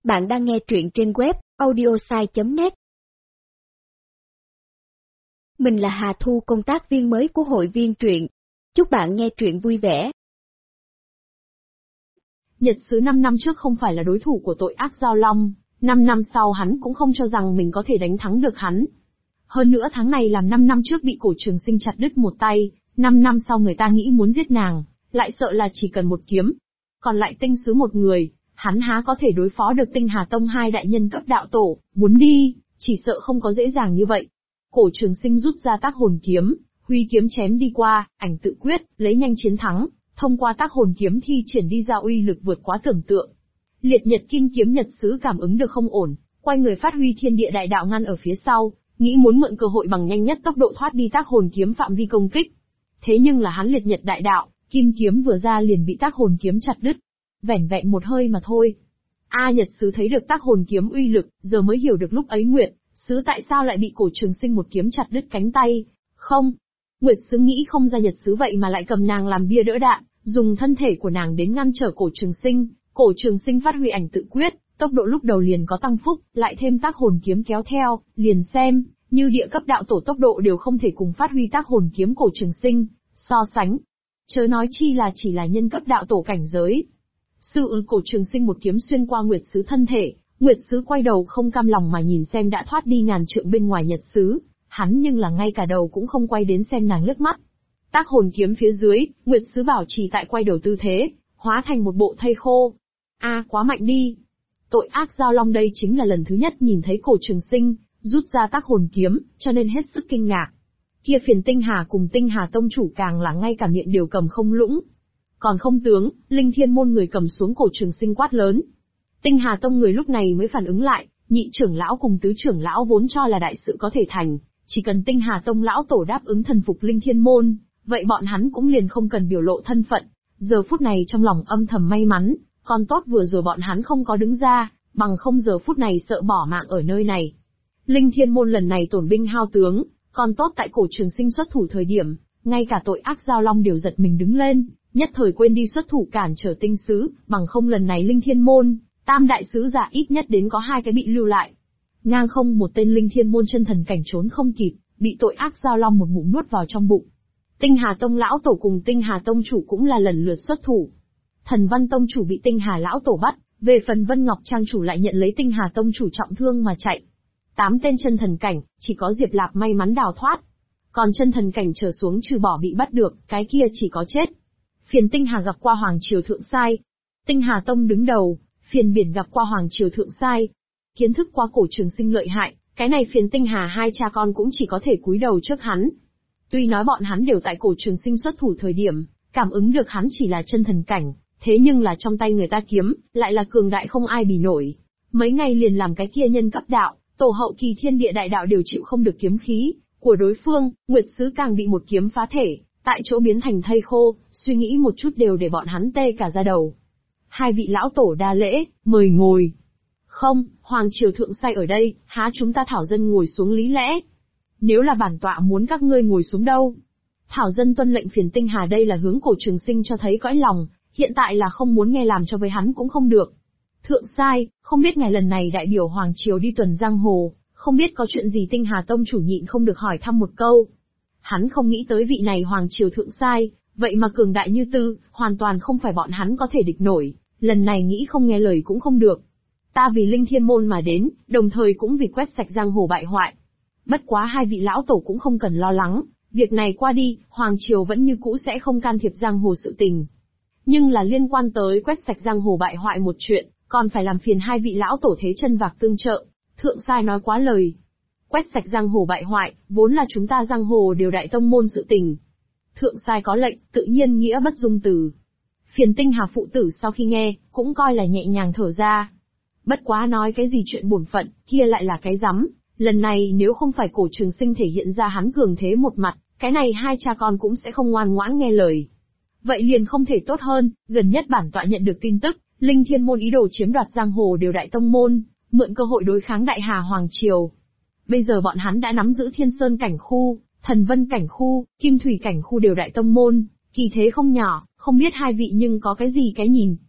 Bạn đang nghe truyện trên web audiosai.net. Mình là Hà Thu, công tác viên mới của hội viên truyện. Chúc bạn nghe truyện vui vẻ. Nhật Sứ 5 năm trước không phải là đối thủ của tội ác Giao Long, 5 năm sau hắn cũng không cho rằng mình có thể đánh thắng được hắn. Hơn nữa tháng này làm 5 năm trước bị Cổ Trường Sinh chặt đứt một tay, 5 năm sau người ta nghĩ muốn giết nàng, lại sợ là chỉ cần một kiếm. Còn lại Tinh Sứ một người, hắn há có thể đối phó được Tinh Hà Tông hai đại nhân cấp đạo tổ, muốn đi, chỉ sợ không có dễ dàng như vậy. Cổ Trường Sinh rút ra Tác Hồn Kiếm, huy kiếm chém đi qua, ảnh tự quyết, lấy nhanh chiến thắng, thông qua Tác Hồn Kiếm thi triển đi ra uy lực vượt quá tưởng tượng. Liệt Nhật Kim Kiếm Nhật Sứ cảm ứng được không ổn, quay người phát huy Thiên Địa Đại Đạo ngăn ở phía sau, nghĩ muốn mượn cơ hội bằng nhanh nhất tốc độ thoát đi Tác Hồn Kiếm phạm vi công kích. Thế nhưng là hắn Liệt Nhật Đại Đạo, kim kiếm vừa ra liền bị Tác Hồn Kiếm chặt đứt. Vẻn vẹn một hơi mà thôi. Nhật Sứ thấy được Tác Hồn Kiếm uy lực, giờ mới hiểu được lúc ấy Nguyệt Sứ tại sao lại bị Cổ Trường Sinh một kiếm chặt đứt cánh tay. Không, Nguyệt Sứ nghĩ không ra Nhật Sứ vậy mà lại cầm nàng làm bia đỡ đạn, dùng thân thể của nàng đến ngăn trở Cổ Trường Sinh. Cổ Trường Sinh phát huy ảnh tự quyết, tốc độ lúc đầu liền có tăng phúc, lại thêm Tác Hồn Kiếm kéo theo, liền xem như địa cấp đạo tổ tốc độ đều không thể cùng phát huy Tác Hồn Kiếm Cổ Trường Sinh so sánh. Chớ nói chi là chỉ là nhân cấp đạo tổ cảnh giới. Cổ Trường Sinh một kiếm xuyên qua Nguyệt Sứ thân thể, Nguyệt Sứ quay đầu không cam lòng mà nhìn xem đã thoát đi ngàn trượng bên ngoài Nhật Sứ, hắn nhưng là ngay cả đầu cũng không quay đến xem nàng liếc mắt. Tác Hồn Kiếm phía dưới, Nguyệt Sứ bảo trì tại quay đầu tư thế, hóa thành một bộ thây khô. Quá mạnh đi. Tội ác Giao Long đây chính là lần thứ nhất nhìn thấy Cổ Trường Sinh rút ra Tác Hồn Kiếm, cho nên hết sức kinh ngạc. Kia Phiền Tinh Hà cùng Tinh Hà Tông chủ càng là ngay cả miệng đều cầm không lũng. Còn không tướng, Linh Thiên môn người cầm xuống Cổ Trường Sinh quát lớn. Tinh Hà Tông người lúc này mới phản ứng lại, nhị trưởng lão cùng tứ trưởng lão vốn cho là đại sự có thể thành, chỉ cần Tinh Hà Tông lão tổ đáp ứng thần phục Linh Thiên môn, vậy bọn hắn cũng liền không cần biểu lộ thân phận. Giờ phút này trong lòng âm thầm may mắn, còn tốt vừa rồi bọn hắn không có đứng ra, bằng không giờ phút này sợ bỏ mạng ở nơi này. Linh Thiên môn lần này tổn binh hao tướng, còn tốt tại Cổ Trường Sinh xuất thủ thời điểm, ngay cả tội ác Giao Long đều giật mình đứng lên, nhất thời quên đi xuất thủ cản trở Tinh Sứ, bằng không lần này Linh Thiên môn, tam đại sứ giả ít nhất đến có 2 cái bị lưu lại. Ngang không một tên Linh Thiên môn chân thần cảnh trốn không kịp, bị tội ác Giao Long một ngụm nuốt vào trong bụng. Tinh Hà Tông lão tổ cùng Tinh Hà Tông chủ cũng là lần lượt xuất thủ. Thần Văn Tông chủ bị Tinh Hà lão tổ bắt, về phần Vân Ngọc Trang chủ lại nhận lấy Tinh Hà Tông chủ trọng thương mà chạy. 8 tên chân thần cảnh, chỉ có Diệp Lạp may mắn đào thoát. Còn chân thần cảnh trở xuống trừ bỏ bị bắt được, cái kia chỉ có chết. Phiền Tinh Hà gặp qua Hoàng Triều Thượng Sai. Tinh Hà Tông đứng đầu, Phiền Biển gặp qua Hoàng Triều Thượng Sai. Kiến thức qua Cổ Trường Sinh lợi hại, cái này Phiền Tinh Hà hai cha con cũng chỉ có thể cúi đầu trước hắn. Tuy nói bọn hắn đều tại Cổ Trường Sinh xuất thủ thời điểm, cảm ứng được hắn chỉ là chân thần cảnh, thế nhưng là trong tay người ta kiếm, lại là cường đại không ai bì nổi. Mấy ngày liền làm cái kia nhân cấp đạo, tổ hậu kỳ Thiên Địa Đại Đạo đều chịu không được kiếm khí của đối phương, Nguyệt Sứ càng bị một kiếm phá thể, tại chỗ biến thành thây khô, suy nghĩ một chút đều để bọn hắn tê cả da đầu. 2 vị lão tổ đa lễ, mời ngồi. Không, Hoàng Triều Thượng Sai ở đây, há chúng ta thảo dân ngồi xuống lý lẽ. Nếu là bản tọa muốn các ngươi ngồi xuống đâu. Thảo dân tuân lệnh. Phiền Tinh Hà đây là hướng Cổ Trường Sinh cho thấy cõi lòng, hiện tại là không muốn nghe làm cho với hắn cũng không được. Thượng Sai, không biết ngài lần này đại biểu Hoàng Triều đi tuần giang hồ, không biết có chuyện gì. Tinh Hà Tông chủ nhịn không được hỏi thăm một câu. Hắn không nghĩ tới vị này Hoàng Triều Thượng Sai, vậy mà cường đại như tư, hoàn toàn không phải bọn hắn có thể địch nổi, lần này nghĩ không nghe lời cũng không được. Ta vì Linh Thiên môn mà đến, đồng thời cũng vì quét sạch giang hồ bại hoại. Bất quá 2 vị lão tổ cũng không cần lo lắng, việc này qua đi, Hoàng Triều vẫn như cũ sẽ không can thiệp giang hồ sự tình. Nhưng là liên quan tới quét sạch giang hồ bại hoại một chuyện, còn phải làm phiền 2 vị lão tổ thế chân vạc tương trợ. Thượng Sai nói quá lời. Quét sạch giang hồ bại hoại, vốn là chúng ta giang hồ đều đại tông môn sự tình. Thượng Sai có lệnh, tự nhiên nghĩa bất dung từ. Phiền Tinh Hà phụ tử sau khi nghe, cũng coi là nhẹ nhàng thở ra. Bất quá nói cái gì chuyện bổn phận, kia lại là cái rắm. Lần này nếu không phải Cổ Trường Sinh thể hiện ra hắn cường thế một mặt, cái này 2 cha con cũng sẽ không ngoan ngoãn nghe lời. Vậy liền không thể tốt hơn, gần nhất bản tọa nhận được tin tức, Linh Thiên môn ý đồ chiếm đoạt giang hồ đều đại tông môn, mượn cơ hội đối kháng Đại Hà Hoàng Triều. Bây giờ bọn hắn đã nắm giữ Thiên Sơn cảnh khu, Thần Vân cảnh khu, Kim Thủy cảnh khu đều đại tông môn, kỳ thế không nhỏ, không biết 2 vị nhưng có cái gì cái nhìn.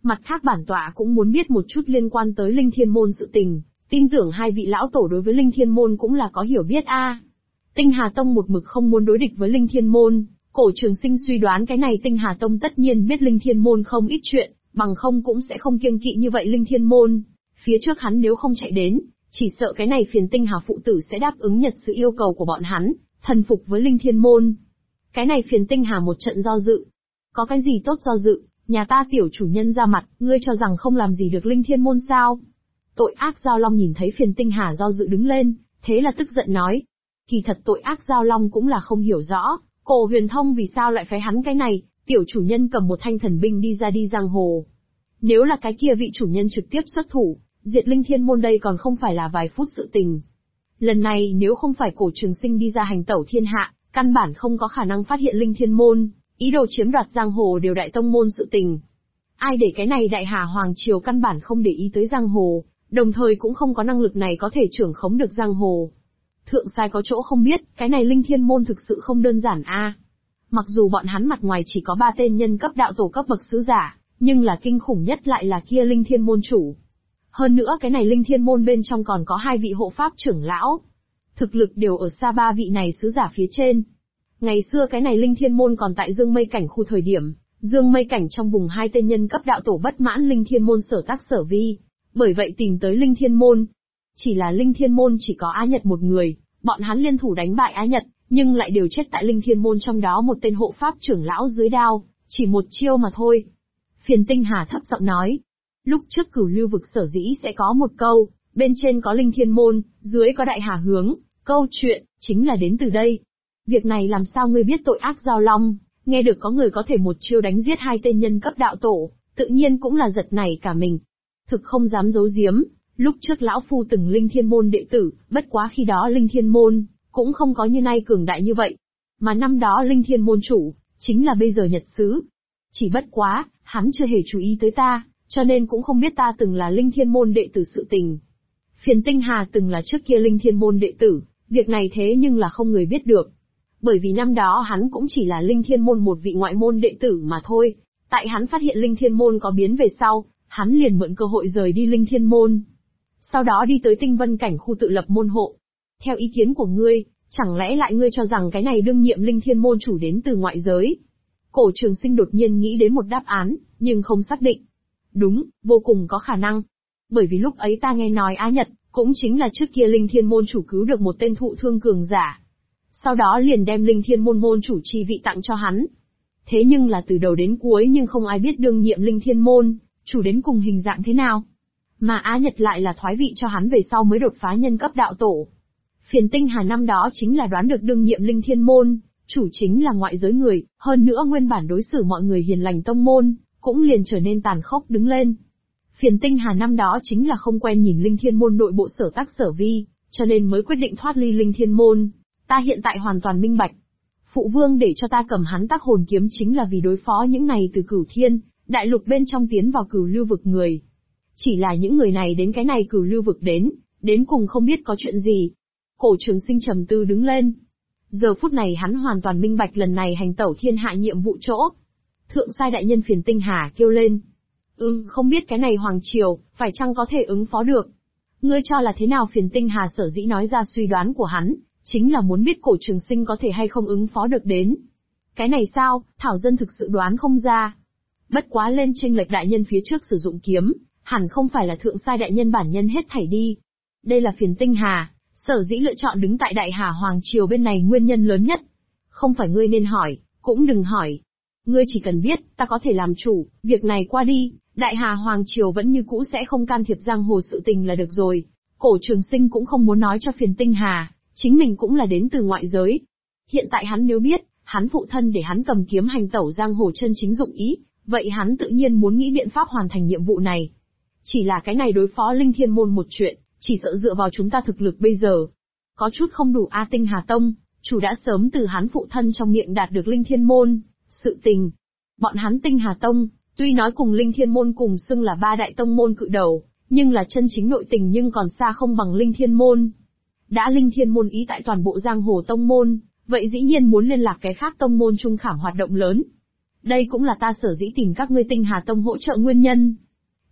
Mặt khác bản tọa cũng muốn biết một chút liên quan tới Linh Thiên Môn sự tình, tin tưởng hai vị lão tổ đối với Linh Thiên Môn cũng là có hiểu biết a. Tinh Hà Tông một mực không muốn đối địch với Linh Thiên Môn, Cổ Trường Sinh suy đoán cái này Tinh Hà Tông tất nhiên biết Linh Thiên Môn không ít chuyện, bằng không cũng sẽ không kiêng kỵ như vậy Linh Thiên Môn. Phía trước hắn nếu không chạy đến, chỉ sợ cái này Phiền Tinh Hà phụ tử sẽ đáp ứng nhật sự yêu cầu của bọn hắn, thần phục với Linh Thiên Môn. Cái này Phiền Tinh Hà một trận do dự. Có cái gì tốt do dự, nhà ta tiểu chủ nhân ra mặt, ngươi cho rằng không làm gì được Linh Thiên Môn sao? Tội ác Giao Long nhìn thấy Phiền Tinh Hà do dự đứng lên, thế là tức giận nói. Kỳ thật tội ác Giao Long cũng là không hiểu rõ, Cổ Huyền Thông vì sao lại phái hắn cái này, tiểu chủ nhân cầm một thanh thần binh đi giang hồ. Nếu là cái kia vị chủ nhân trực tiếp xuất thủ, diệt Linh Thiên Môn đây còn không phải là vài phút sự tình. Lần này nếu không phải Cổ Trường Sinh đi ra hành tẩu thiên hạ, căn bản không có khả năng phát hiện Linh Thiên Môn, ý đồ chiếm đoạt giang hồ đều đại tông môn sự tình. Ai để cái này Đại Hà Hoàng Triều căn bản không để ý tới giang hồ, đồng thời cũng không có năng lực này có thể trưởng khống được giang hồ. Thượng sai có chỗ không biết, cái này Linh Thiên Môn thực sự không đơn giản a. Mặc dù bọn hắn mặt ngoài chỉ có 3 tên nhân cấp đạo tổ cấp bậc sứ giả, nhưng là kinh khủng nhất lại là kia Linh Thiên Môn chủ. Hơn nữa cái này Linh Thiên Môn bên trong còn có 2 vị hộ pháp trưởng lão. Thực lực đều ở xa 3 vị này sứ giả phía trên. Ngày xưa cái này Linh Thiên Môn còn tại Dương Mây Cảnh khu thời điểm, Dương Mây Cảnh trong vùng 2 tên nhân cấp đạo tổ bất mãn Linh Thiên Môn sở tác sở vi, bởi vậy tìm tới Linh Thiên Môn. Chỉ là Linh Thiên Môn chỉ có Á Nhật một người, bọn hắn liên thủ đánh bại Á Nhật, nhưng lại đều chết tại Linh Thiên Môn trong đó một tên hộ pháp trưởng lão dưới đao, chỉ một chiêu mà thôi. Phiền Tinh Hà thấp giọng nói, lúc trước Cửu Lưu vực sở dĩ sẽ có một câu, bên trên có Linh Thiên Môn, dưới có Đại Hà hướng, câu chuyện, chính là đến từ đây. Việc này làm sao ngươi biết tội ác Giao Long, nghe được có người có thể một chiêu đánh giết 2 tên nhân cấp đạo tổ, tự nhiên cũng là giật nảy cả mình. Thực không dám giấu giếm, lúc trước lão phu từng Linh Thiên Môn đệ tử, bất quá khi đó Linh Thiên Môn, cũng không có như nay cường đại như vậy. Mà năm đó Linh Thiên Môn chủ, chính là bây giờ Nhật Sứ. Chỉ bất quá, hắn chưa hề chú ý tới ta, cho nên cũng không biết ta từng là Linh Thiên Môn đệ tử sự tình. Phiền Tinh Hà từng là trước kia Linh Thiên Môn đệ tử, việc này thế nhưng là không người biết được. Bởi vì năm đó hắn cũng chỉ là Linh Thiên Môn một vị ngoại môn đệ tử mà thôi, tại hắn phát hiện Linh Thiên Môn có biến về sau, hắn liền mượn cơ hội rời đi Linh Thiên Môn. Sau đó đi tới Tinh Vân Cảnh khu tự lập môn hộ. Theo ý kiến của ngươi, chẳng lẽ lại ngươi cho rằng cái này đương nhiệm Linh Thiên Môn chủ đến từ ngoại giới? Cổ Trường Sinh đột nhiên nghĩ đến một đáp án, nhưng không xác định. Đúng, vô cùng có khả năng. Bởi vì lúc ấy ta nghe nói Á Nhật, cũng chính là trước kia Linh Thiên Môn chủ cứu được một tên thụ thương cường giả. Sau đó liền đem Linh Thiên Môn môn chủ chi vị tặng cho hắn. Thế nhưng là từ đầu đến cuối nhưng không ai biết đương nhiệm Linh Thiên Môn chủ đến cùng hình dạng thế nào. Mà Á Nhật lại là thoái vị cho hắn về sau mới đột phá nhân cấp đạo tổ. Phiền Tinh Hà năm đó chính là đoán được đương nhiệm Linh Thiên Môn chủ chính là ngoại giới người, hơn nữa nguyên bản đối xử mọi người hiền lành tông môn, cũng liền trở nên tàn khốc đứng lên. Phiền Tinh Hà năm đó chính là không quen nhìn Linh Thiên Môn nội bộ sở tác sở vi, cho nên mới quyết định thoát ly Linh Thiên Môn. Ta hiện tại hoàn toàn minh bạch. Phụ vương để cho ta cầm hắn tác hồn kiếm chính là vì đối phó những này từ Cửu Thiên, đại lục bên trong tiến vào Cửu Lưu vực người. Chỉ là những người này đến cái này Cửu Lưu vực đến cùng không biết có chuyện gì. Cổ Trường Sinh trầm tư đứng lên. Giờ phút này hắn hoàn toàn minh bạch lần này hành tẩu thiên hạ nhiệm vụ chỗ. Thượng sai đại nhân Phiền Tinh Hà kêu lên. Không biết cái này Hoàng Triều, phải chăng có thể ứng phó được. Ngươi cho là thế nào? Phiền Tinh Hà sở dĩ nói ra suy đoán của hắn, chính là muốn biết Cổ Trường Sinh có thể hay không ứng phó được đến. Cái này sao, Thảo dân thực sự đoán không ra. Bất quá lên chênh lệch đại nhân phía trước sử dụng kiếm, hẳn không phải là thượng sai đại nhân bản nhân hết thảy đi. Đây là Phiền Tinh Hà, sở dĩ lựa chọn đứng tại Đại Hà Hoàng Triều bên này nguyên nhân lớn nhất. Không phải ngươi nên hỏi, cũng đừng hỏi. Ngươi chỉ cần biết, ta có thể làm chủ, việc này qua đi, Đại Hà Hoàng Triều vẫn như cũ sẽ không can thiệp giang hồ sự tình là được rồi. Cổ Trường Sinh cũng không muốn nói cho Phiền Tinh Hà, chính mình cũng là đến từ ngoại giới. Hiện tại hắn nếu biết, hắn phụ thân để hắn cầm kiếm hành tẩu giang hồ chân chính dụng ý, vậy hắn tự nhiên muốn nghĩ biện pháp hoàn thành nhiệm vụ này. Chỉ là cái này đối phó Linh Thiên Môn một chuyện, chỉ sợ dựa vào chúng ta thực lực bây giờ, có chút không đủ. Tinh Hà Tông chủ đã sớm từ hắn phụ thân trong miệng đạt được Linh Thiên Môn sự tình. Bọn hắn Tinh Hà Tông, tuy nói cùng Linh Thiên Môn cùng xưng là 3 đại tông môn cự đầu, nhưng là chân chính nội tình nhưng còn xa không bằng Linh Thiên Môn. Đã Linh Thiên Môn ý tại toàn bộ giang hồ tông môn, vậy dĩ nhiên muốn liên lạc cái khác tông môn trung khảm hoạt động lớn. Đây cũng là ta sở dĩ tìm các ngươi Tinh Hà Tông hỗ trợ nguyên nhân.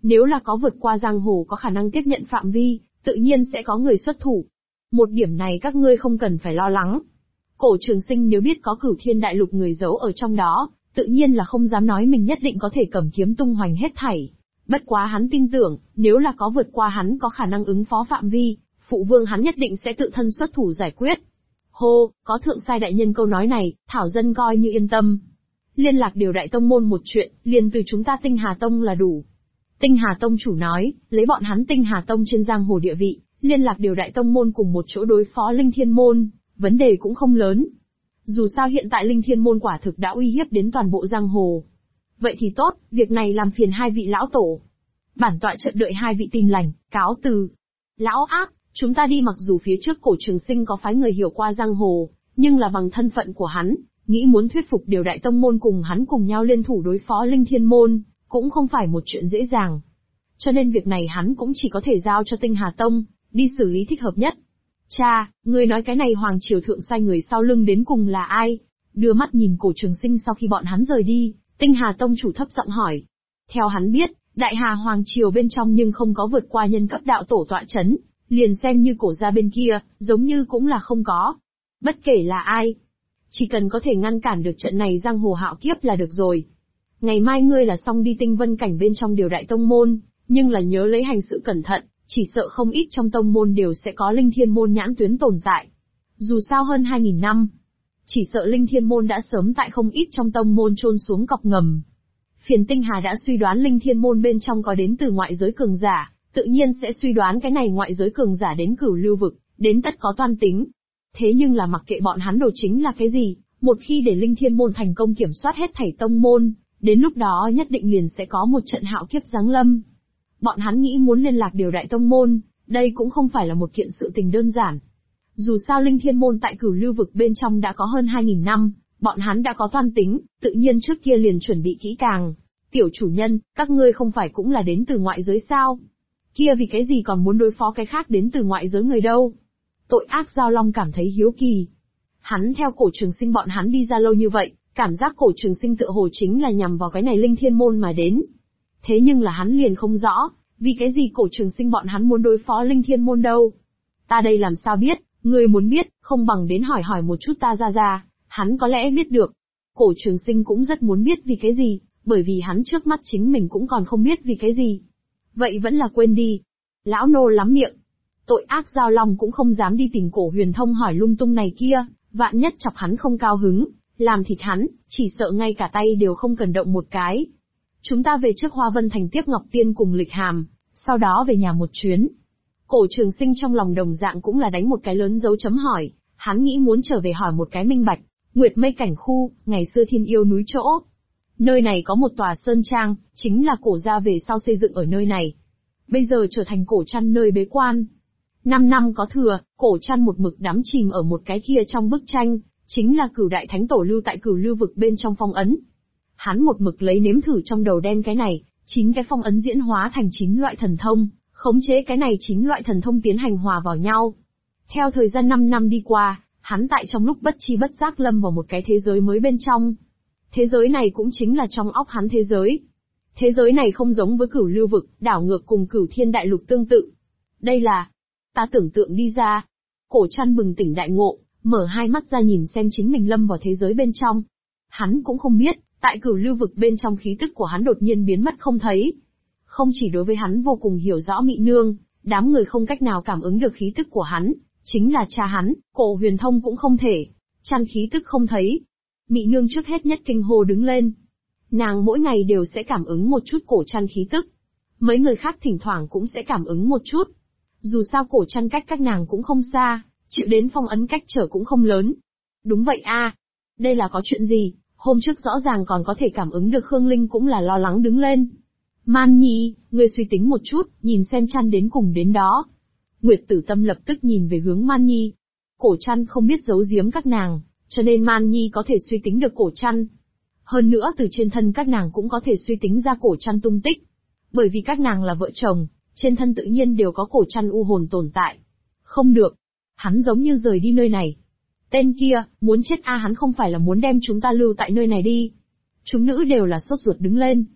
Nếu là có vượt qua giang hồ có khả năng tiếp nhận phạm vi, tự nhiên sẽ có người xuất thủ. Một điểm này các ngươi không cần phải lo lắng. Cổ Trường Sinh nếu biết có Cửu Thiên Đại Lục người giấu ở trong đó, tự nhiên là không dám nói mình nhất định có thể cầm kiếm tung hoành hết thảy. Bất quá hắn tin tưởng, nếu là có vượt qua hắn có khả năng ứng phó phạm vi, phụ vương hắn nhất định sẽ tự thân xuất thủ giải quyết. Hô, có thượng sai đại nhân câu nói này, thảo dân coi như yên tâm. Liên lạc điều đại tông môn một chuyện, liền từ chúng ta Tinh Hà Tông là đủ. Tinh Hà Tông chủ nói, lấy bọn hắn Tinh Hà Tông trên giang hồ địa vị, liên lạc điều đại tông môn cùng một chỗ đối phó Linh Thiên Môn, vấn đề cũng không lớn. Dù sao hiện tại Linh Thiên Môn quả thực đã uy hiếp đến toàn bộ giang hồ. Vậy thì tốt, việc này làm phiền hai vị lão tổ. Bản tọa chợt đợi hai vị tin lành, cáo từ. Lão ác, chúng ta đi. Mặc dù phía trước Cổ Trường Sinh có phái người hiểu qua giang hồ, nhưng là bằng thân phận của hắn, nghĩ muốn thuyết phục điều đại tông môn cùng hắn cùng nhau liên thủ đối phó Linh Thiên Môn, cũng không phải một chuyện dễ dàng. Cho nên việc này hắn cũng chỉ có thể giao cho Tinh Hà Tông, đi xử lý thích hợp nhất. Cha, ngươi nói cái này Hoàng Triều thượng sai người sau lưng đến cùng là ai? Đưa mắt nhìn Cổ Trường Sinh sau khi bọn hắn rời đi, Tinh Hà Tông chủ thấp giọng hỏi. Theo hắn biết, Đại Hà Hoàng Triều bên trong nhưng không có vượt qua nhân cấp đạo tổ tọa chấn, liền xem như Cổ gia bên kia, giống như cũng là không có. Bất kể là ai, chỉ cần có thể ngăn cản được trận này giang hồ hạo kiếp là được rồi. Ngày mai ngươi là xong đi Tinh Vân cảnh bên trong điều đại tông môn, nhưng là nhớ lấy hành sự cẩn thận, chỉ sợ không ít trong tông môn đều sẽ có Linh Thiên Môn nhãn tuyến tồn tại. Dù sao hơn 2000 năm, chỉ sợ Linh Thiên Môn đã sớm tại không ít trong tông môn chôn xuống cọc ngầm. Phiền Tinh Hà đã suy đoán Linh Thiên Môn bên trong có đến từ ngoại giới cường giả, tự nhiên sẽ suy đoán cái này ngoại giới cường giả đến Cửu Lưu vực, đến tất có toan tính. Thế nhưng là mặc kệ bọn hắn đồ chính là cái gì, một khi để Linh Thiên Môn thành công kiểm soát hết thảy tông môn, đến lúc đó nhất định liền sẽ có một trận hạo kiếp giáng lâm. Bọn hắn nghĩ muốn liên lạc điều đại tông môn, đây cũng không phải là một kiện sự tình đơn giản. Dù sao Linh Thiên Môn tại Cửu Lưu vực bên trong đã có hơn 2000 năm, bọn hắn đã có toan tính, tự nhiên trước kia liền chuẩn bị kỹ càng. Tiểu chủ nhân, các ngươi không phải cũng là đến từ ngoại giới sao? Kia vì cái gì còn muốn đối phó cái khác đến từ ngoại giới người đâu? Tội ác Giao Long cảm thấy hiếu kỳ. Hắn theo Cổ Trường Sinh bọn hắn đi ra lâu như vậy, cảm giác Cổ Trường Sinh tựa hồ chính là nhằm vào cái này Linh Thiên Môn mà đến. Thế nhưng là hắn liền không rõ, vì cái gì Cổ Trường Sinh bọn hắn muốn đối phó Linh Thiên Môn đâu. Ta đây làm sao biết, ngươi muốn biết, không bằng đến hỏi hỏi một chút ta ra, hắn có lẽ biết được. Cổ Trường Sinh cũng rất muốn biết vì cái gì, bởi vì hắn trước mắt chính mình cũng còn không biết vì cái gì. Vậy vẫn là quên đi. Lão nô lắm miệng. Tội ác Giao Long cũng không dám đi tìm Cổ Huyền Thông hỏi lung tung này kia, vạn nhất chọc hắn không cao hứng, làm thịt hắn, chỉ sợ ngay cả tay đều không cần động một cái. Chúng ta về trước Hoa Vân Thành tiếp Ngọc Tiên cùng Lịch Hàm, sau đó về nhà một chuyến. Cổ Trường Sinh trong lòng đồng dạng cũng là đánh một cái lớn dấu chấm hỏi, hắn nghĩ muốn trở về hỏi một cái minh bạch. Nguyệt Mây Cảnh khu, ngày xưa Thiên Yêu núi chỗ. Nơi này có một tòa sơn trang, chính là Cổ gia về sau xây dựng ở nơi này. Bây giờ trở thành Cổ Trăn nơi bế quan. 5 năm có thừa, Cổ Trăn một mực đắm chìm ở một cái kia trong bức tranh, chính là Cửu Đại Thánh Tổ lưu tại Cửu Lưu vực bên trong phong ấn. Hắn một mực lấy nếm thử trong đầu đen cái này, 9 cái phong ấn diễn hóa thành 9 loại thần thông, khống chế cái này 9 loại thần thông tiến hành hòa vào nhau. Theo thời gian 5 năm đi qua, hắn tại trong lúc bất chi bất giác lâm vào một cái thế giới mới bên trong. Thế giới này cũng chính là trong óc hắn thế giới. Thế giới này không giống với Cửu Lưu vực, đảo ngược cùng Cửu Thiên Đại Lục tương tự. Đây là, ta tưởng tượng đi ra. Cổ Trăn bừng tỉnh đại ngộ, mở hai mắt ra nhìn xem chính mình lâm vào thế giới bên trong. Hắn cũng không biết, tại Cửu Lưu vực bên trong khí tức của hắn đột nhiên biến mất không thấy. Không chỉ đối với hắn vô cùng hiểu rõ Mị Nương, đám người không cách nào cảm ứng được khí tức của hắn, chính là cha hắn, Cổ Huyền Thông cũng không thể. Chăn khí tức không thấy. Mị Nương trước hết nhất kinh hô đứng lên. Nàng mỗi ngày đều sẽ cảm ứng một chút Cổ Trăn khí tức. Mấy người khác thỉnh thoảng cũng sẽ cảm ứng một chút. Dù sao Cổ Trăn cách các nàng cũng không xa, chịu đến phong ấn cách trở cũng không lớn. Đúng vậy a, đây là có chuyện gì? Hôm trước rõ ràng còn có thể cảm ứng được Khương Linh cũng là lo lắng đứng lên. Man Nhi, ngươi suy tính một chút, nhìn xem Trăn đến cùng đến đó. Nguyệt Tử Tâm lập tức nhìn về hướng Man Nhi. Cổ Trăn không biết giấu giếm các nàng, cho nên Man Nhi có thể suy tính được Cổ Trăn. Hơn nữa từ trên thân các nàng cũng có thể suy tính ra Cổ Trăn tung tích. Bởi vì các nàng là vợ chồng, trên thân tự nhiên đều có Cổ Trăn u hồn tồn tại. Không được. Hắn giống như rời đi nơi này. Tên kia, muốn chết a, hắn không phải là muốn đem chúng ta lưu tại nơi này đi. Chúng nữ đều là sốt ruột đứng lên.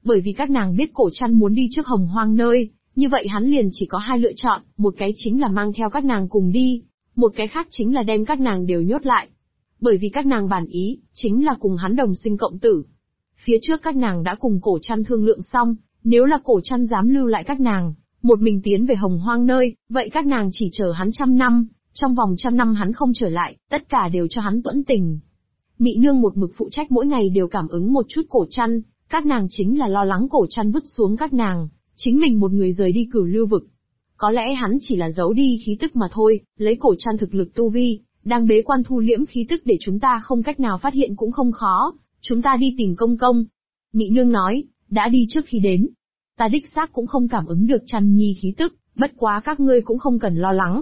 Bởi vì các nàng biết Cổ Trăn muốn đi trước Hồng Hoang nơi, như vậy hắn liền chỉ có hai lựa chọn, một cái chính là mang theo các nàng cùng đi, một cái khác chính là đem các nàng đều nhốt lại. Bởi vì các nàng bản ý, chính là cùng hắn đồng sinh cộng tử. Phía trước các nàng đã cùng Cổ Trăn thương lượng xong, nếu là Cổ Trăn dám lưu lại các nàng, một mình tiến về Hồng Hoang nơi, vậy các nàng chỉ chờ hắn 100 năm, trong vòng 100 năm hắn không trở lại, tất cả đều cho hắn tuẫn tình. Mị nương một mực phụ trách mỗi ngày đều cảm ứng một chút Cổ Trăn, các nàng chính là lo lắng Cổ Trăn vứt xuống các nàng, chính mình một người rời đi Cửu Lưu vực. Có lẽ hắn chỉ là giấu đi khí tức mà thôi, lấy Cổ Trăn thực lực tu vi, đang bế quan thu liễm khí tức để chúng ta không cách nào phát hiện cũng không khó, chúng ta đi tìm công công. Mị nương nói, đã đi trước khi đến. Ta đích xác cũng không cảm ứng được Trăn Nhi khí tức, bất quá các ngươi cũng không cần lo lắng.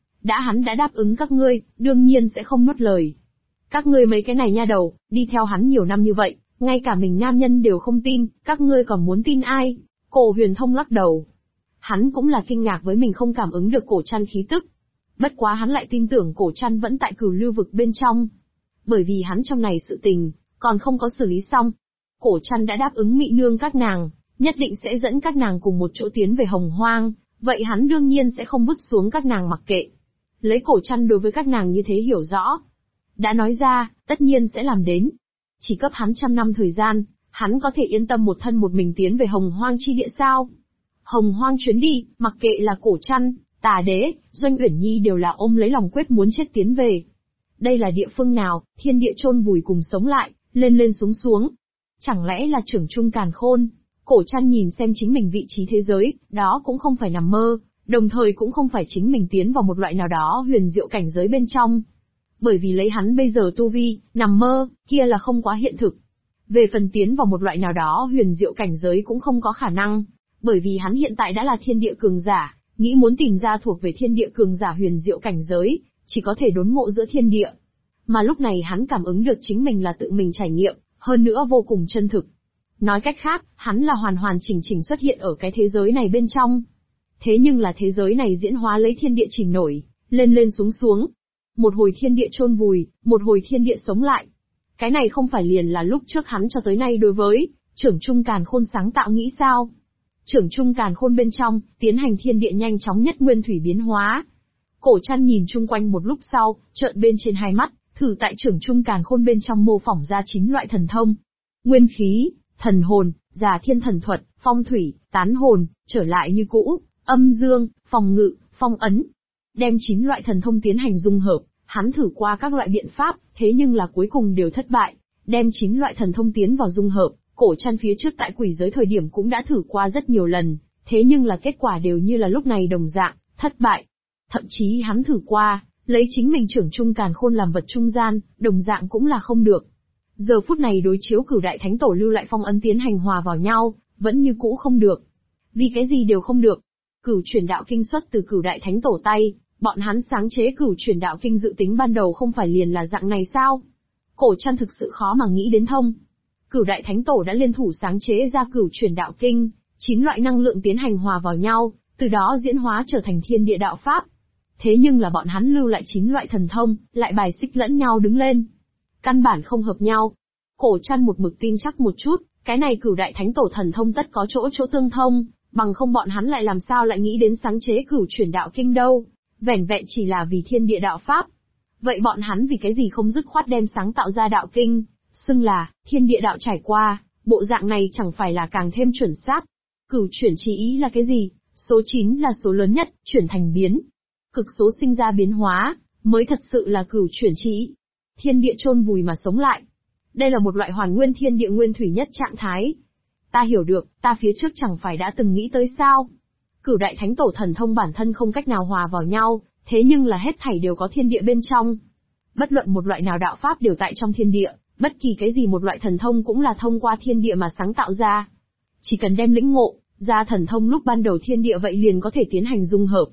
Hắn đã đáp ứng các ngươi, đương nhiên sẽ không nuốt lời. Các ngươi mấy cái này nha đầu, đi theo hắn nhiều năm như vậy, ngay cả mình nam nhân đều không tin, các ngươi còn muốn tin ai? Cổ Huyền Thông lắc đầu. Hắn cũng là kinh ngạc với mình không cảm ứng được Cổ Trăn khí tức. Bất quá hắn lại tin tưởng Cổ Trăn vẫn tại Cửu Lưu vực bên trong. Bởi vì hắn trong này sự tình, còn không có xử lý xong. Cổ Trăn đã đáp ứng Mị nương các nàng, nhất định sẽ dẫn các nàng cùng một chỗ tiến về Hồng Hoang, vậy hắn đương nhiên sẽ không vứt xuống các nàng mặc kệ. Lấy Cổ Trăn đối với các nàng như thế hiểu rõ. Đã nói ra, tất nhiên sẽ làm đến. Chỉ cấp hắn 100 năm thời gian, hắn có thể yên tâm một thân một mình tiến về Hồng Hoang chi địa sao? Hồng Hoang chuyến đi, mặc kệ là Cổ Trăn, Tà Đế, Doanh Uyển Nhi đều là ôm lấy lòng quyết muốn chết tiến về. Đây là địa phương nào, thiên địa chôn vùi cùng sống lại, lên lên xuống xuống. Chẳng lẽ là trưởng trung càn khôn? Cổ Trăn nhìn xem chính mình vị trí thế giới, đó cũng không phải nằm mơ, đồng thời cũng không phải chính mình tiến vào một loại nào đó huyền diệu cảnh giới bên trong. Bởi vì lấy hắn bây giờ tu vi, nằm mơ, kia là không quá hiện thực. Về phần tiến vào một loại nào đó huyền diệu cảnh giới cũng không có khả năng, bởi vì hắn hiện tại đã là thiên địa cường giả, nghĩ muốn tìm ra thuộc về thiên địa cường giả huyền diệu cảnh giới, chỉ có thể đốn ngộ giữa thiên địa. Mà lúc này hắn cảm ứng được chính mình là tự mình trải nghiệm, hơn nữa vô cùng chân thực. Nói cách khác, hắn là hoàn hoàn chỉnh chỉnh xuất hiện ở cái thế giới này bên trong. Thế nhưng là thế giới này diễn hóa lấy thiên địa chìm nổi, lên lên xuống xuống. Một hồi thiên địa chôn vùi, một hồi thiên địa sống lại. Cái này không phải liền là lúc trước hắn cho tới nay đối với trưởng trung càn khôn sáng tạo nghĩ sao? Trưởng trung càn khôn bên trong, tiến hành thiên địa nhanh chóng nhất nguyên thủy biến hóa. Cổ Trăn nhìn chung quanh một lúc sau, trợn bên trên hai mắt, thử tại trưởng trung càn khôn bên trong mô phỏng ra 9 loại thần thông. Nguyên khí, thần hồn, giả thiên thần thuật, phong thủy, tán hồn, trở lại như cũ, âm dương, phòng ngự, phong ấn. Đem 9 loại thần thông tiến hành dung hợp, hắn thử qua các loại biện pháp, thế nhưng là cuối cùng đều thất bại. Đem 9 loại thần thông tiến vào dung hợp, Cổ Trăn phía trước tại quỷ giới thời điểm cũng đã thử qua rất nhiều lần, thế nhưng là kết quả đều như là lúc này đồng dạng, thất bại. Thậm chí hắn thử qua, lấy chính mình trưởng trung càn khôn làm vật trung gian, đồng dạng cũng là không được. Giờ phút này đối chiếu Cửu Đại Thánh Tổ lưu lại phong ấn tiến hành hòa vào nhau, vẫn như cũ không được. Vì cái gì đều không được. Cửu Chuyển Đạo Kinh xuất từ Cửu Đại Thánh Tổ tay, bọn hắn sáng chế Cửu Chuyển Đạo Kinh dự tính ban đầu không phải liền là dạng này sao? Cổ Trăn thực sự khó mà nghĩ đến thông. Cửu Đại Thánh Tổ đã liên thủ sáng chế ra Cửu Chuyển Đạo Kinh, 9 loại năng lượng tiến hành hòa vào nhau, từ đó diễn hóa trở thành thiên địa đạo pháp. Thế nhưng là bọn hắn lưu lại 9 loại thần thông, lại bài xích lẫn nhau đứng lên. Căn bản không hợp nhau. Cổ Trăn một mực tin chắc một chút, cái này Cửu Đại Thánh Tổ thần thông tất có chỗ tương thông, bằng không bọn hắn lại làm sao lại nghĩ đến sáng chế Cửu Chuyển Đạo Kinh đâu, vẻn vẹn chỉ là vì thiên địa đạo pháp. Vậy bọn hắn vì cái gì không dứt khoát đem sáng tạo ra đạo kinh, xưng là thiên địa đạo trải qua, bộ dạng này chẳng phải là càng thêm chuẩn xác. Cửu chuyển chi ý là cái gì? Số 9 là số lớn nhất, chuyển thành biến. Cực số sinh ra biến hóa, mới thật sự là cửu chuyển chi ý. Thiên địa chôn vùi mà sống lại. Đây là một loại hoàn nguyên thiên địa nguyên thủy nhất trạng thái. Ta hiểu được, ta phía trước chẳng phải đã từng nghĩ tới sao? Cửu Đại Thánh Tổ thần thông bản thân không cách nào hòa vào nhau, thế nhưng là hết thảy đều có thiên địa bên trong. Bất luận một loại nào đạo pháp đều tại trong thiên địa, bất kỳ cái gì một loại thần thông cũng là thông qua thiên địa mà sáng tạo ra. Chỉ cần đem lĩnh ngộ ra thần thông lúc ban đầu thiên địa vậy liền có thể tiến hành dung hợp.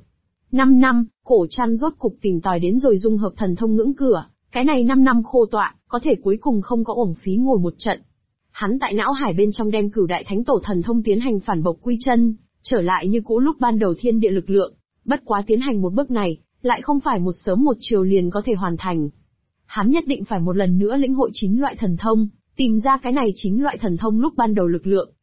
5 năm, Cổ Trăn rốt cục tìm tòi đến rồi dung hợp thần thông ngưỡng cửa, cái này 5 năm khô tọa, có thể cuối cùng không có uổng phí ngồi một trận. Hắn tại não hải bên trong đem Cửu Đại Thánh Tổ thần thông tiến hành phản bộc quy chân, trở lại như cũ lúc ban đầu thiên địa lực lượng, bất quá tiến hành một bước này, lại không phải một sớm một chiều liền có thể hoàn thành. Hắn nhất định phải một lần nữa lĩnh hội 9 loại thần thông, tìm ra cái này 9 loại thần thông lúc ban đầu lực lượng,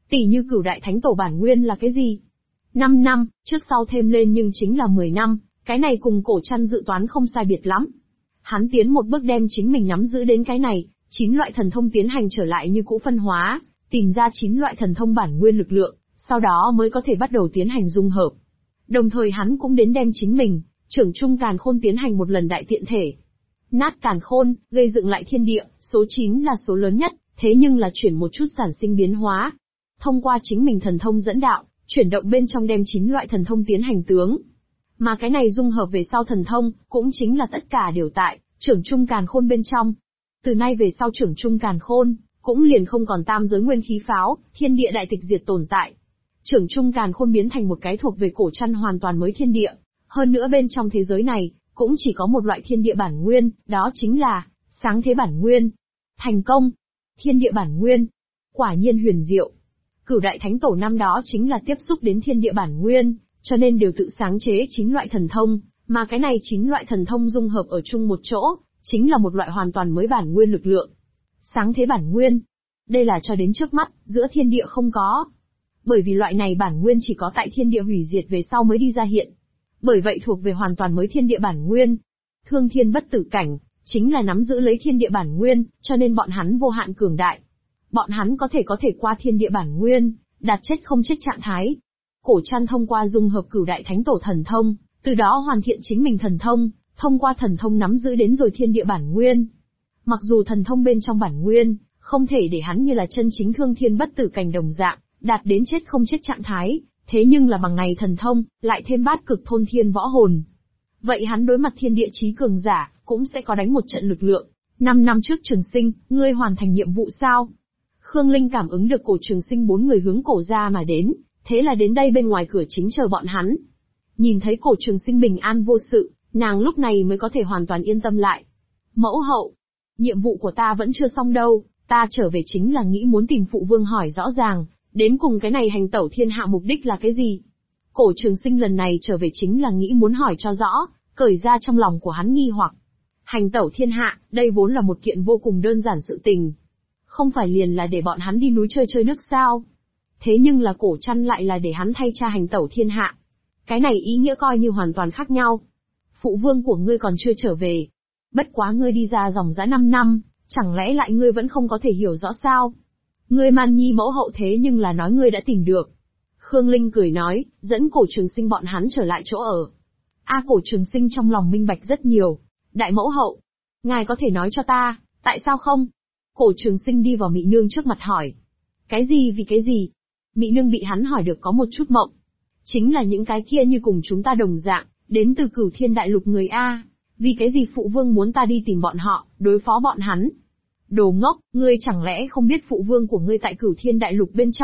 Tỷ như Cửu Đại Thánh Tổ bản nguyên là cái gì? 5 năm, trước sau thêm lên nhưng chính là 10 năm, cái này cùng Cổ Trăn dự toán không sai biệt lắm. Hắn tiến một bước đem chính mình nắm giữ đến cái này, 9 loại thần thông tiến hành trở lại như cũ phân hóa, tìm ra 9 loại thần thông bản nguyên lực lượng, sau đó mới có thể bắt đầu tiến hành dung hợp. Đồng thời hắn cũng đến đem chính mình, trưởng trung càn khôn tiến hành một lần đại tiện thể. Nát càn khôn, gây dựng lại thiên địa, số 9 là số lớn nhất, thế nhưng là chuyển một chút sản sinh biến hóa. Thông qua chính mình thần thông dẫn đạo, chuyển động bên trong đem 9 loại thần thông tiến hành tướng. Mà cái này dung hợp về sau thần thông, cũng chính là tất cả đều tại, trưởng trung càn khôn bên trong. Từ nay về sau trưởng trung càn khôn, cũng liền không còn tam giới nguyên khí pháo, thiên địa đại tịch diệt tồn tại. Trưởng trung càn khôn biến thành một cái thuộc về Cổ Trăn hoàn toàn mới thiên địa. Hơn nữa bên trong thế giới này, cũng chỉ có một loại thiên địa bản nguyên, đó chính là sáng thế bản nguyên. Thành công! Thiên địa bản nguyên. Quả nhiên huyền diệu. Cửu Đại Thánh Tổ năm đó chính là tiếp xúc đến thiên địa bản nguyên, cho nên đều tự sáng chế 9 loại thần thông, mà cái này 9 loại thần thông dung hợp ở chung một chỗ, chính là một loại hoàn toàn mới bản nguyên lực lượng. Sáng thế bản nguyên. Đây là cho đến trước mắt, giữa thiên địa không có. Bởi vì loại này bản nguyên chỉ có tại thiên địa hủy diệt về sau mới đi ra hiện. Bởi vậy thuộc về hoàn toàn mới thiên địa bản nguyên. Thương thiên bất tử cảnh, chính là nắm giữ lấy thiên địa bản nguyên, cho nên bọn hắn vô hạn cường đại. Bọn hắn có thể qua thiên địa bản nguyên, đạt chết không chết trạng thái. Cổ Trăn thông qua dung hợp Cửu Đại Thánh Tổ thần thông, từ đó hoàn thiện chính mình thần thông, thông qua thần thông nắm giữ đến rồi thiên địa bản nguyên. Mặc dù thần thông bên trong bản nguyên, không thể để hắn như là chân chính thương thiên bất tử cảnh đồng dạng, đạt đến chết không chết trạng thái, thế nhưng là bằng này thần thông, lại thêm bát cực thôn thiên võ hồn. Vậy hắn đối mặt thiên địa chí cường giả, cũng sẽ có đánh một trận lực lượng. 5 năm trước Trường Sinh, ngươi hoàn thành nhiệm vụ sao? Khương Linh cảm ứng được Cổ Trường Sinh 4 người hướng cổ ra mà đến, thế là đến đây bên ngoài cửa chính chờ bọn hắn. Nhìn thấy Cổ Trường Sinh bình an vô sự, nàng lúc này mới có thể hoàn toàn yên tâm lại. Mẫu hậu, nhiệm vụ của ta vẫn chưa xong đâu, ta trở về chính là nghĩ muốn tìm phụ vương hỏi rõ ràng, đến cùng cái này hành tẩu thiên hạ mục đích là cái gì? Cổ Trường Sinh lần này trở về chính là nghĩ muốn hỏi cho rõ, cởi ra trong lòng của hắn nghi hoặc. Hành tẩu thiên hạ, đây vốn là một kiện vô cùng đơn giản sự tình. Không phải liền là để bọn hắn đi núi chơi chơi nước sao? Thế nhưng là Cổ Trăn lại là để hắn thay cha hành tẩu thiên hạ. Cái này ý nghĩa coi như hoàn toàn khác nhau. Phụ vương của ngươi còn chưa trở về. Bất quá ngươi đi ra dòng dã 5 năm, chẳng lẽ lại ngươi vẫn không có thể hiểu rõ sao? Ngươi Man Nhi mẫu hậu thế nhưng là nói ngươi đã tìm được. Khương Linh cười nói, dẫn Cổ Trường Sinh bọn hắn trở lại chỗ ở. Cổ Trường Sinh trong lòng minh bạch rất nhiều. Đại mẫu hậu, ngài có thể nói cho ta, tại sao không? Cổ Trường Sinh đi vào Mị Nương trước mặt hỏi. Cái gì vì cái gì? Mị Nương bị hắn hỏi được có một chút mộng. Chính là những cái kia như cùng chúng ta đồng dạng, đến từ Cửu Thiên Đại Lục người A. Vì cái gì phụ vương muốn ta đi tìm bọn họ, đối phó bọn hắn? Đồ ngốc, ngươi chẳng lẽ không biết phụ vương của ngươi tại Cửu Thiên Đại Lục bên trong?